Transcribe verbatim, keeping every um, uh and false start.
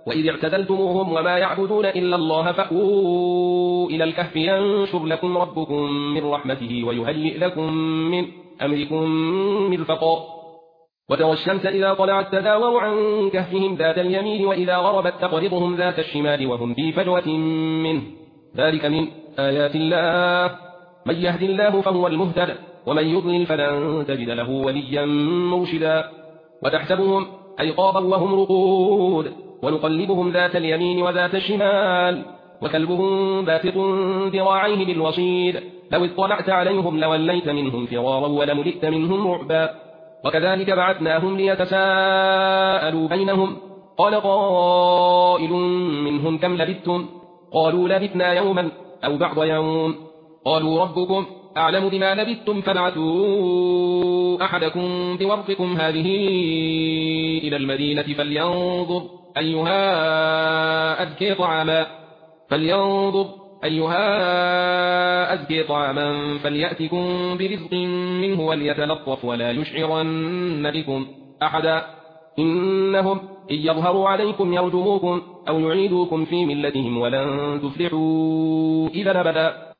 وإذ اعتزلتموهم وما يعبدون إلا الله فأووا إلى الكهف ينشر لكم ربكم من رحمته ويهيئ لكم من أمركم مرفقا وترى الشمس إذا طلعت تزاور عن كهفهم ذات اليمين وإذا غربت تقرضهم ذات الشمال وهم في فجوة منه ذلك من آيات الله من يهد الله فهو المهتد ومن يضلل فلن تجد له وليا مرشدا وتحسبهم أيقاظا وهم رقود ونقلبهم ذات اليمين وذات الشمال وكلبهم باسط ذراعيه بالوصيد لو اطلعت عليهم لوليت منهم فرارا ولملئت منهم رعبا وكذلك بعثناهم ليتساءلوا بينهم قال قائل منهم كم لبثتم قالوا لبثنا يوما أو بعض يوم قالوا ربكم أعلم بما لبثتم فابعثوا أحدكم بورقكم هذه إلى المدينة فلينظر أيها أزكي طعاما فلينظر أيها أزكي طعاما فليأتكم برزق منه وليتلطف ولا يشعرن بكم أحدا إنهم إن يظهروا عليكم يرجموكم أو يعيدوكم في ملتهم ولن تفلحوا إذا أبدا